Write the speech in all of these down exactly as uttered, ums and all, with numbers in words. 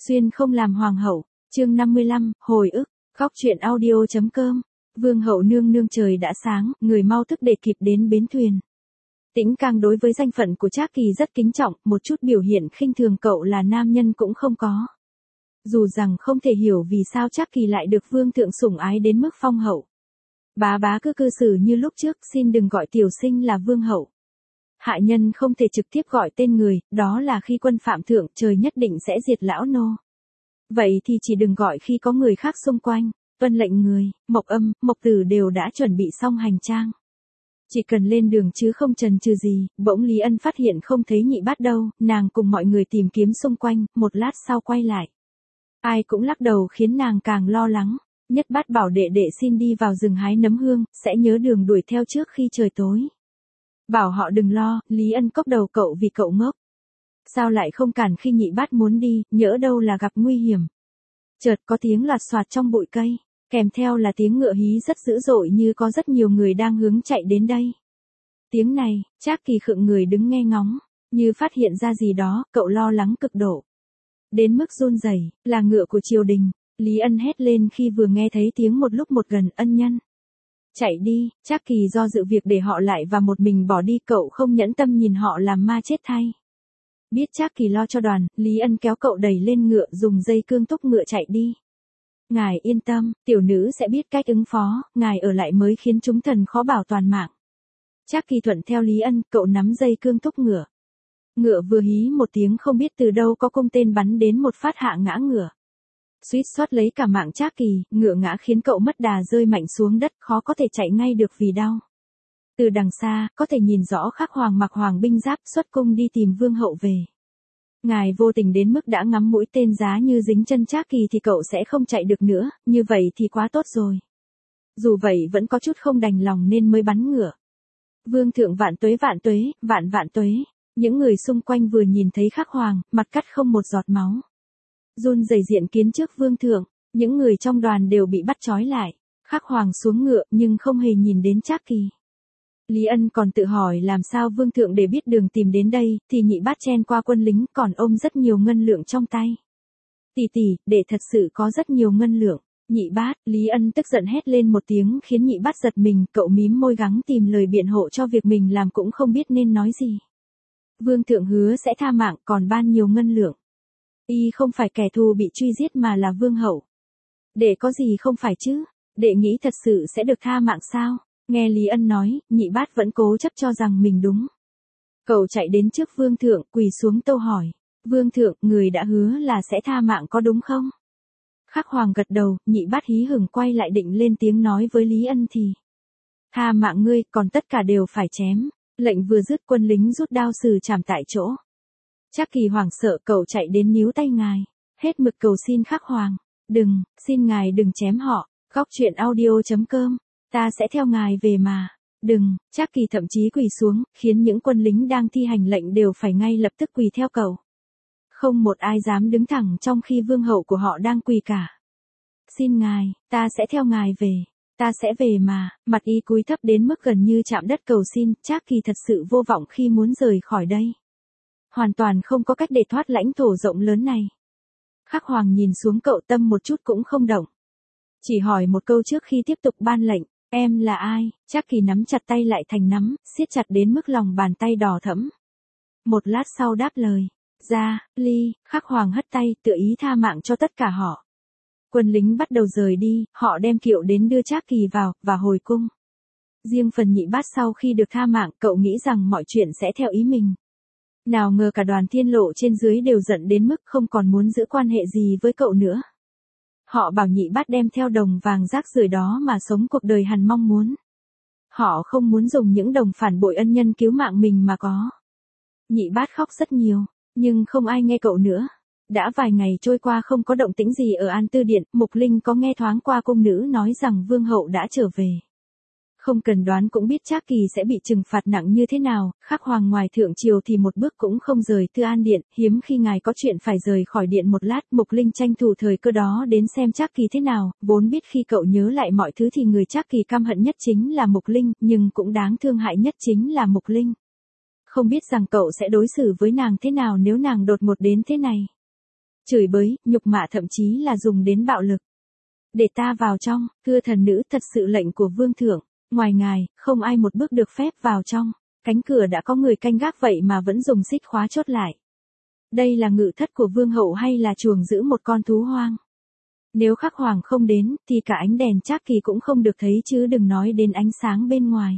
Xuyên không làm hoàng hậu, chương năm mươi lăm, hồi ức, góc truyện audio.com. Vương hậu nương nương trời đã sáng, người mau thức để kịp đến bến thuyền. Tĩnh Cang đối với danh phận của Trác Kỳ rất kính trọng, một chút biểu hiện khinh thường cậu là nam nhân cũng không có. Dù rằng không thể hiểu vì sao Trác Kỳ lại được vương thượng sủng ái đến mức phong hậu. Bá bá cứ cư xử như lúc trước, xin đừng gọi tiểu sinh là vương hậu. Hạ nhân không thể trực tiếp gọi tên người, đó là khi quân phạm thượng trời nhất định sẽ diệt lão nô. Vậy thì chỉ đừng gọi khi có người khác xung quanh. Tuân lệnh người, Mộc Âm, Mộc Tử đều đã chuẩn bị xong hành trang. Chỉ cần lên đường chứ không chần chừ gì, bỗng Lý Ân phát hiện không thấy Nhị Bát đâu, nàng cùng mọi người tìm kiếm xung quanh, một lát sau quay lại. Ai cũng lắc đầu khiến nàng càng lo lắng. Nhất Bát bảo đệ đệ xin đi vào rừng hái nấm hương, sẽ nhớ đường đuổi theo trước khi trời tối. Bảo họ đừng lo, Lý Ân cốc đầu cậu vì cậu ngốc. Sao lại không cản khi Nhị Bát muốn đi, nhỡ đâu là gặp nguy hiểm. Chợt có tiếng loạt soạt trong bụi cây, kèm theo là tiếng ngựa hí rất dữ dội như có rất nhiều người đang hướng chạy đến đây. Tiếng này, Trác Kỳ khựng người đứng nghe ngóng, như phát hiện ra gì đó, cậu lo lắng cực độ. Đến mức run rẩy, là ngựa của triều đình, Lý Ân hét lên khi vừa nghe thấy tiếng một lúc một gần, ân nhân. Chạy đi, Trác Kỳ do dự việc để họ lại và một mình bỏ đi, cậu không nhẫn tâm nhìn họ làm ma chết thay. Biết Trác Kỳ lo cho đoàn, Lý Ân kéo cậu đẩy lên ngựa dùng dây cương túc ngựa chạy đi. Ngài yên tâm, tiểu nữ sẽ biết cách ứng phó, ngài ở lại mới khiến chúng thần khó bảo toàn mạng. Trác Kỳ thuận theo Lý Ân, cậu nắm dây cương túc ngựa. Ngựa vừa hí một tiếng không biết từ đâu có cung tên bắn đến một phát hạ ngã ngựa. Suýt soát lấy cả mạng Trác Kỳ, ngựa ngã khiến cậu mất đà rơi mạnh xuống đất, khó có thể chạy ngay được vì đau. Từ đằng xa, có thể nhìn rõ Khắc Hoàng mặc hoàng binh giáp xuất cung đi tìm vương hậu về. Ngài vô tình đến mức đã ngắm mũi tên giá như dính chân Trác Kỳ thì cậu sẽ không chạy được nữa, như vậy thì quá tốt rồi. Dù vậy vẫn có chút không đành lòng nên mới bắn ngựa. Vương thượng vạn tuế vạn tuế, vạn vạn tuế. Những người xung quanh vừa nhìn thấy Khắc Hoàng, mặt cắt không một giọt máu. Run rẩy diện kiến trước vương thượng, những người trong đoàn đều bị bắt trói lại. Khắc Hoàng xuống ngựa nhưng không hề nhìn đến Trác Kỳ. Lý Ân còn tự hỏi làm sao vương thượng để biết đường tìm đến đây, thì Nhị Bát chen qua quân lính còn ôm rất nhiều ngân lượng trong tay. Tỷ tỷ, để thật sự có rất nhiều ngân lượng. Nhị Bát, Lý Ân tức giận hét lên một tiếng khiến Nhị Bát giật mình, cậu mím môi gắng tìm lời biện hộ cho việc mình làm cũng không biết nên nói gì. Vương thượng hứa sẽ tha mạng còn ban nhiều ngân lượng. Y không phải kẻ thù bị truy giết mà là vương hậu. Đệ có gì không phải chứ, đệ nghĩ thật sự sẽ được tha mạng sao? Nghe Lý Ân nói, Nhị Bát vẫn cố chấp cho rằng mình đúng. Cậu chạy đến trước vương thượng, quỳ xuống tâu hỏi. Vương thượng, người đã hứa là sẽ tha mạng có đúng không? Khắc Hoàng gật đầu, Nhị Bát hí hửng quay lại định lên tiếng nói với Lý Ân thì. Tha mạng ngươi, còn tất cả đều phải chém. Lệnh vừa dứt quân lính rút đao xử trảm tại chỗ. Trác Kỳ hoảng sợ, cậu chạy đến níu tay ngài. Hết mực cầu xin Khắc Hoàng. Đừng, xin ngài đừng chém họ. Góc truyện audio.com. Ta sẽ theo ngài về mà. Đừng, Trác Kỳ thậm chí quỳ xuống, khiến những quân lính đang thi hành lệnh đều phải ngay lập tức quỳ theo cậu. Không một ai dám đứng thẳng trong khi vương hậu của họ đang quỳ cả. Xin ngài, ta sẽ theo ngài về. Ta sẽ về mà, mặt y cúi thấp đến mức gần như chạm đất cầu xin, Trác Kỳ thật sự vô vọng khi muốn rời khỏi đây. Hoàn toàn không có cách để thoát lãnh thổ rộng lớn này. Khắc Hoàng nhìn xuống cậu, tâm một chút cũng không động. Chỉ hỏi một câu trước khi tiếp tục ban lệnh, em là ai? Trác Kỳ nắm chặt tay lại thành nắm, siết chặt đến mức lòng bàn tay đỏ thẫm. Một lát sau đáp lời, ra, ly, Khắc Hoàng hất tay tự ý tha mạng cho tất cả họ. Quân lính bắt đầu rời đi, họ đem kiệu đến đưa Trác Kỳ vào, và hồi cung. Riêng phần Nhị Bát sau khi được tha mạng, cậu nghĩ rằng mọi chuyện sẽ theo ý mình. Nào ngờ cả đoàn thiên lộ trên dưới đều giận đến mức không còn muốn giữ quan hệ gì với cậu nữa. Họ bảo Nhị Bát đem theo đồng vàng rác rưởi đó mà sống cuộc đời hằn mong muốn. Họ không muốn dùng những đồng phản bội ân nhân cứu mạng mình mà có. Nhị Bát khóc rất nhiều, nhưng không ai nghe cậu nữa. Đã vài ngày trôi qua không có động tĩnh gì ở An Tư Điện, Mục Linh có nghe thoáng qua cung nữ nói rằng vương hậu đã trở về. Không cần đoán cũng biết Trác Kỳ sẽ bị trừng phạt nặng như thế nào, Khắc Hoàng ngoài thượng triều thì một bước cũng không rời Tư An Điện, hiếm khi ngài có chuyện phải rời khỏi điện một lát, Mục Linh tranh thủ thời cơ đó đến xem Trác Kỳ thế nào, vốn biết khi cậu nhớ lại mọi thứ thì người Trác Kỳ căm hận nhất chính là Mục Linh, nhưng cũng đáng thương hại nhất chính là Mục Linh. Không biết rằng cậu sẽ đối xử với nàng thế nào nếu nàng đột ngột đến thế này. chửi bới, nhục mạ thậm chí là dùng đến bạo lực. Để ta vào trong, thưa thần nữ, thật sự lệnh của vương thượng, ngoài ngài, không ai một bước được phép vào trong. Cánh cửa đã có người canh gác vậy mà vẫn dùng xích khóa chốt lại. Đây là ngự thất của vương hậu hay là chuồng giữ một con thú hoang? Nếu Khắc Hoàng không đến, thì cả ánh đèn Trác Kỳ cũng không được thấy chứ đừng nói đến ánh sáng bên ngoài.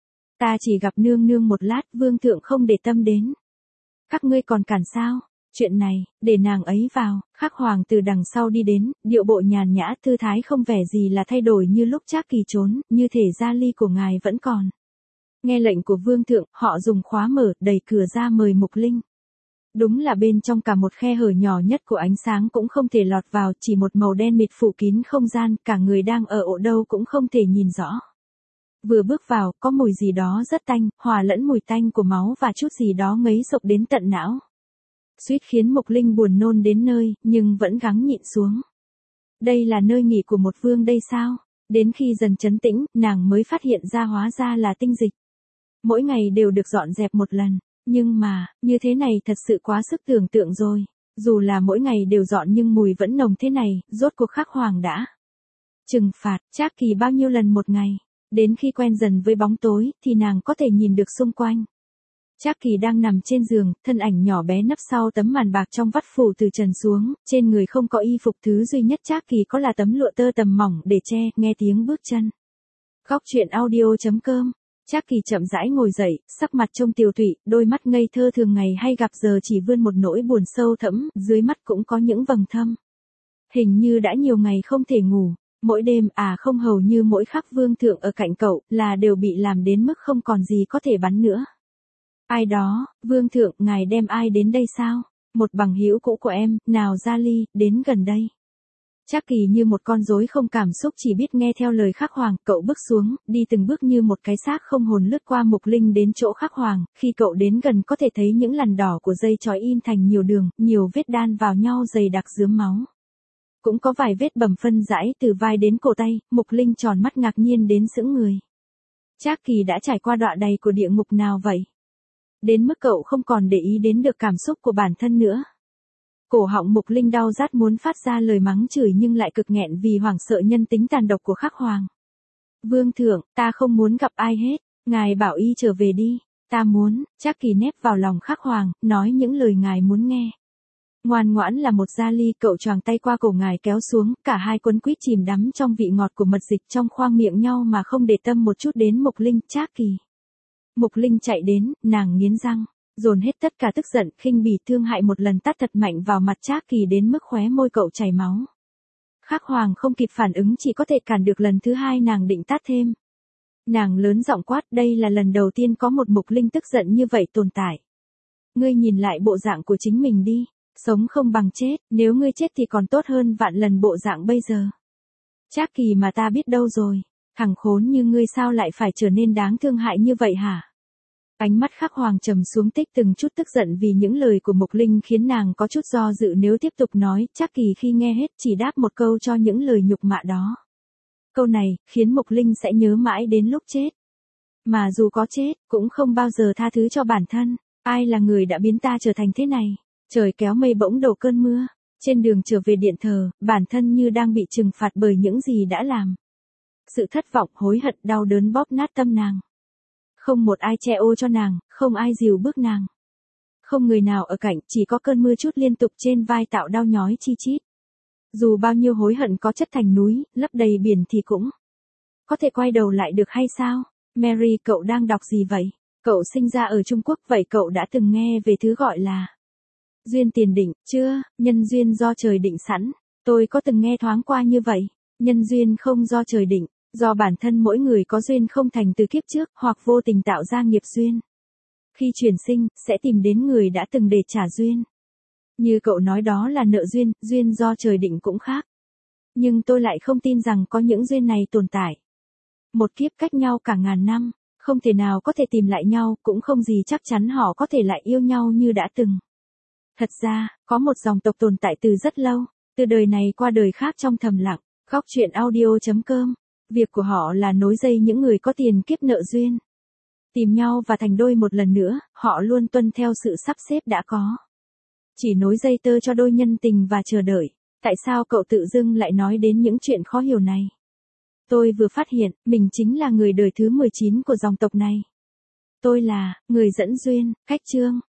Ta chỉ gặp nương nương một lát, vương thượng không để tâm đến. Các ngươi còn cản sao? Chuyện này, để nàng ấy vào. Khắc Hoàng từ đằng sau đi đến, điệu bộ nhàn nhã thư thái không vẻ gì là thay đổi như lúc Trác Kỳ trốn, như thể gia ly của ngài vẫn còn. Nghe lệnh của vương thượng, họ dùng khóa mở, đẩy cửa ra mời Mục Linh. Đúng là bên trong cả một khe hở nhỏ nhất của ánh sáng cũng không thể lọt vào, chỉ một màu đen mịt phủ kín không gian, cả người đang ở ổ đâu cũng không thể nhìn rõ. Vừa bước vào, có mùi gì đó rất tanh, hòa lẫn mùi tanh của máu và chút gì đó ngấy sộc đến tận não. Suýt khiến Mục Linh buồn nôn đến nơi, nhưng vẫn gắng nhịn xuống. Đây là nơi nghỉ của một vương đây sao? Đến khi dần trấn tĩnh, nàng mới phát hiện ra hóa ra là tinh dịch. Mỗi ngày đều được dọn dẹp một lần. Nhưng mà, như thế này thật sự quá sức tưởng tượng rồi. Dù là mỗi ngày đều dọn nhưng mùi vẫn nồng thế này, rốt cuộc Khắc Hoàng đã trừng phạt Trác Kỳ bao nhiêu lần một ngày. Đến khi quen dần với bóng tối, thì nàng có thể nhìn được xung quanh. Trác Kỳ đang nằm trên giường, thân ảnh nhỏ bé nấp sau tấm màn bạc trong vắt phủ từ trần xuống, trên người không có y phục, thứ duy nhất Trác Kỳ có là tấm lụa tơ tầm mỏng để che, nghe tiếng bước chân. Góc truyện audio chấm com. Trác Kỳ chậm rãi ngồi dậy, sắc mặt trông tiều tụy, đôi mắt ngây thơ thường ngày hay gặp giờ chỉ vươn một nỗi buồn sâu thẫm, dưới mắt cũng có những vầng thâm. Hình như đã nhiều ngày không thể ngủ, mỗi đêm à không hầu như mỗi khắc vương thượng ở cạnh cậu là đều bị làm đến mức không còn gì có thể bắn nữa. Ai đó, vương thượng, ngài đem ai đến đây sao? Một bằng hữu cũ của em, nào Gia Ly, đến gần đây. Trác Kỳ như một con rối không cảm xúc chỉ biết nghe theo lời Khắc Hoàng, cậu bước xuống, đi từng bước như một cái xác không hồn lướt qua Mục Linh đến chỗ Khắc Hoàng, khi cậu đến gần có thể thấy những lằn đỏ của dây chói in thành nhiều đường, nhiều vết đan vào nhau dày đặc rướm máu. Cũng có vài vết bầm phân rãi từ vai đến cổ tay, Mục Linh tròn mắt ngạc nhiên đến sững người. Trác Kỳ đã trải qua đọa đầy của địa ngục nào vậy? Đến mức cậu không còn để ý đến được cảm xúc của bản thân nữa. Cổ họng Mục Linh đau rát muốn phát ra lời mắng chửi nhưng lại cực nghẹn vì hoảng sợ nhân tính tàn độc của Khắc Hoàng. Vương thượng, ta không muốn gặp ai hết, ngài bảo y trở về đi, ta muốn. Trác Kỳ nép vào lòng Khắc Hoàng, nói những lời ngài muốn nghe. Ngoan ngoãn là một Gia Ly, cậu choàng tay qua cổ ngài kéo xuống, cả hai quấn quýt chìm đắm trong vị ngọt của mật dịch trong khoang miệng nhau mà không để tâm một chút đến Mục Linh. Trác Kỳ. Mục Linh chạy đến, nàng nghiến răng, dồn hết tất cả tức giận, khinh bỉ, thương hại một lần tát thật mạnh vào mặt Trác Kỳ đến mức khóe môi cậu chảy máu. Khắc Hoàng không kịp phản ứng, chỉ có thể cản được lần thứ hai, nàng định tát thêm. Nàng lớn giọng quát, đây là lần đầu tiên có một Mục Linh tức giận như vậy tồn tại. Ngươi nhìn lại bộ dạng của chính mình đi, sống không bằng chết, nếu ngươi chết thì còn tốt hơn vạn lần bộ dạng bây giờ. Trác Kỳ mà ta biết đâu rồi, thằng khốn như ngươi sao lại phải trở nên đáng thương hại như vậy hả? Ánh mắt Khắc Hoàng trầm xuống, tích từng chút tức giận vì những lời của Mục Linh khiến nàng có chút do dự nếu tiếp tục nói. Trác Kỳ khi nghe hết chỉ đáp một câu cho những lời nhục mạ đó. Câu này khiến Mục Linh sẽ nhớ mãi đến lúc chết. Mà dù có chết, cũng không bao giờ tha thứ cho bản thân. Ai là người đã biến ta trở thành thế này? Trời kéo mây bỗng đổ cơn mưa. Trên đường trở về điện thờ, bản thân như đang bị trừng phạt bởi những gì đã làm. Sự thất vọng, hối hận, đau đớn bóp nát tâm nàng. Không một ai che ô cho nàng, không ai dìu bước nàng. Không người nào ở cạnh, chỉ có cơn mưa chút liên tục trên vai tạo đau nhói chi chít. Dù bao nhiêu hối hận có chất thành núi, lấp đầy biển thì cũng có thể quay đầu lại được hay sao? Mary, cậu đang đọc gì vậy? Cậu sinh ra ở Trung Quốc, vậy cậu đã từng nghe về thứ gọi là duyên tiền định, chưa? Nhân duyên do trời định sẵn. Tôi có từng nghe thoáng qua như vậy. Nhân duyên không do trời định, do bản thân mỗi người có duyên không thành từ kiếp trước, hoặc vô tình tạo ra nghiệp duyên. Khi chuyển sinh, sẽ tìm đến người đã từng để trả duyên. Như cậu nói đó là nợ duyên, duyên do trời định cũng khác. Nhưng tôi lại không tin rằng có những duyên này tồn tại. Một kiếp cách nhau cả ngàn năm, không thể nào có thể tìm lại nhau, cũng không gì chắc chắn họ có thể lại yêu nhau như đã từng. Thật ra, có một dòng tộc tồn tại từ rất lâu, từ đời này qua đời khác trong thầm lặng. Góc truyện audio chấm com. Việc của họ là nối dây những người có tiền kiếp nợ duyên. Tìm nhau và thành đôi một lần nữa, họ luôn tuân theo sự sắp xếp đã có. Chỉ nối dây tơ cho đôi nhân tình và chờ đợi. Tại sao cậu tự dưng lại nói đến những chuyện khó hiểu này? Tôi vừa phát hiện, mình chính là người đời thứ mười chín của dòng tộc này. Tôi là, người dẫn duyên, khách trương.